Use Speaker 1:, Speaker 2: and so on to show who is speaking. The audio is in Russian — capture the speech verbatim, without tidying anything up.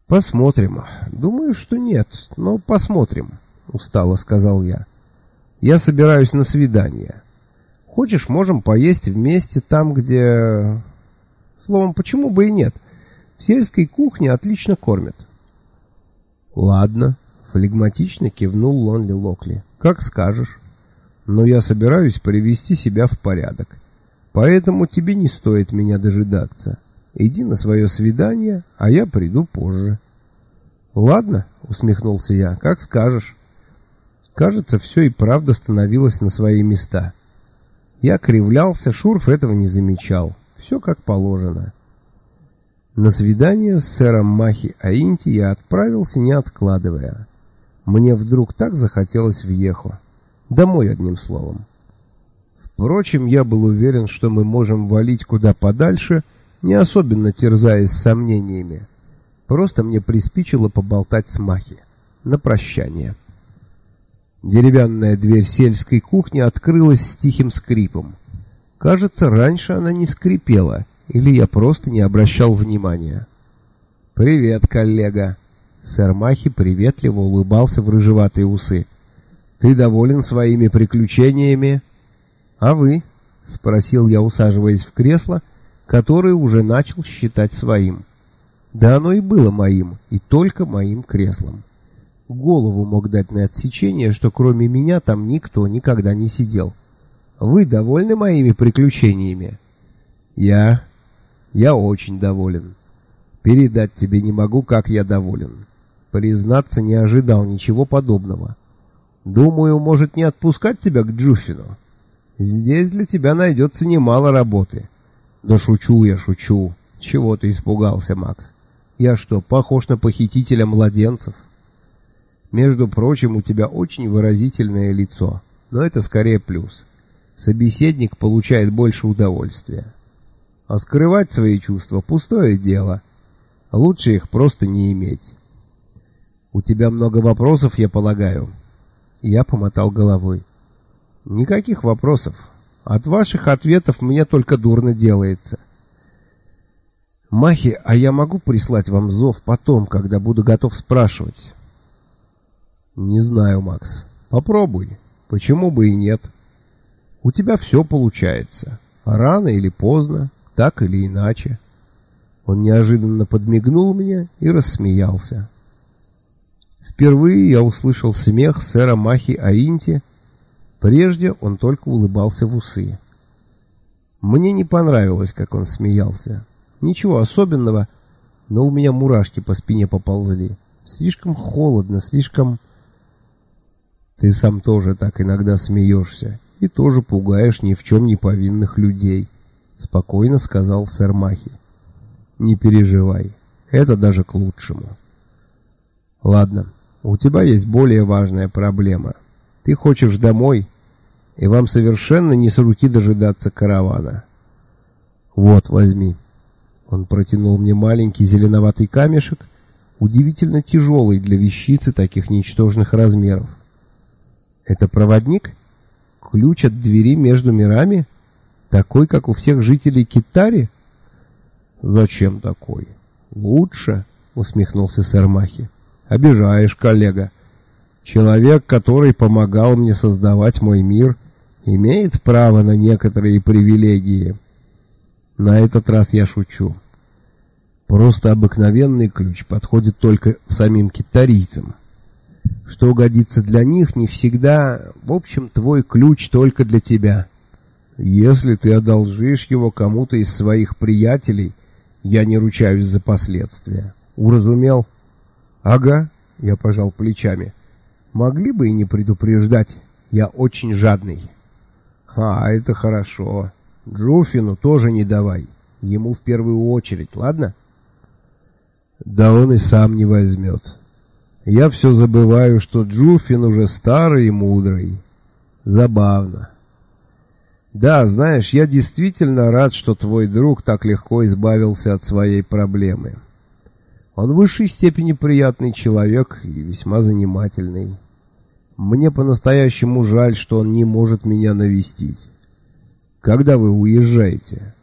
Speaker 1: Посмотрим. Думаю, что нет, но посмотрим, устало сказал я. Я собираюсь на свидание. Хочешь, можем поесть вместе там, где... Словом, почему бы и нет? В сельской кухне отлично кормят. Ладно, флегматично кивнул Лонли Локли. Как скажешь. Но я собираюсь привести себя в порядок. Поэтому тебе не стоит меня дожидаться. Иди на свое свидание, а я приду позже. Ладно, усмехнулся я, как скажешь. Кажется, все и правда становилось на свои места. Я кривлялся, Шурф этого не замечал. Все как положено. На свидание с сэром Махи Аинти я отправился, не откладывая. Мне вдруг так захотелось в Йехо. Домой, одним словом. Впрочем, я был уверен, что мы можем валить куда подальше, не особенно терзаясь сомнениями. Просто мне приспичило поболтать с Махи. На прощание. Деревянная дверь сельской кухни открылась с тихим скрипом. Кажется, раньше она не скрипела, или я просто не обращал внимания. «Привет, коллега!» Сэр Махи приветливо улыбался в рыжеватые усы. «Ты доволен своими приключениями?» «А вы?» — спросил я, усаживаясь в кресло, которое уже начал считать своим. Да оно и было моим, и только моим креслом. Голову мог дать на отсечение, что кроме меня там никто никогда не сидел. «Вы довольны моими приключениями?» «Я... я очень доволен. Передать тебе не могу, как я доволен. Признаться, не ожидал ничего подобного. Думаю, может, не отпускать тебя к Джуффину? Здесь для тебя найдется немало работы». «Да шучу я, шучу. Чего ты испугался, Макс? Я что, похож на похитителя младенцев?» «Между прочим, у тебя очень выразительное лицо, но это скорее плюс. Собеседник получает больше удовольствия. А скрывать свои чувства — пустое дело. Лучше их просто не иметь. У тебя много вопросов, я полагаю?» Я помотал головой. «Никаких вопросов. От ваших ответов мне только дурно делается. Махи, а я могу прислать вам зов потом, когда буду готов спрашивать?» «Не знаю, Макс. Попробуй. Почему бы и нет? У тебя все получается. Рано или поздно, так или иначе». Он неожиданно подмигнул мне и рассмеялся. Впервые я услышал смех сэра Махи Аинти. Прежде он только улыбался в усы. Мне не понравилось, как он смеялся. Ничего особенного, но у меня мурашки по спине поползли. Слишком холодно, слишком... «Ты сам тоже так иногда смеешься и тоже пугаешь ни в чем не повинных людей», — спокойно сказал сэр Махи. «Не переживай, это даже к лучшему. Ладно, у тебя есть более важная проблема. Ты хочешь домой, и вам совершенно не с руки дожидаться каравана. Вот, возьми». Он протянул мне маленький зеленоватый камешек, удивительно тяжелый для вещицы таких ничтожных размеров. «Это проводник? Ключ от двери между мирами? Такой, как у всех жителей Китари?» «Зачем такой? Лучше», — усмехнулся сэр Махи. «Обижаешь, коллега. Человек, который помогал мне создавать мой мир, имеет право на некоторые привилегии. На этот раз я шучу. Просто обыкновенный ключ подходит только самим китарийцам. Что годится для них, не всегда. В общем, твой ключ только для тебя. Если ты одолжишь его кому-то из своих приятелей, я не ручаюсь за последствия. Уразумел?» «Ага», — я пожал плечами. «Могли бы и не предупреждать. Я очень жадный». «А, это хорошо. Джуффину тоже не давай. Ему в первую очередь, ладно?» «Да он и сам не возьмет. Я все забываю, что Джуффин уже старый и мудрый. Забавно. Да, знаешь, я действительно рад, что твой друг так легко избавился от своей проблемы. Он в высшей степени приятный человек и весьма занимательный. Мне по-настоящему жаль, что он не может меня навестить. Когда вы уезжаете?»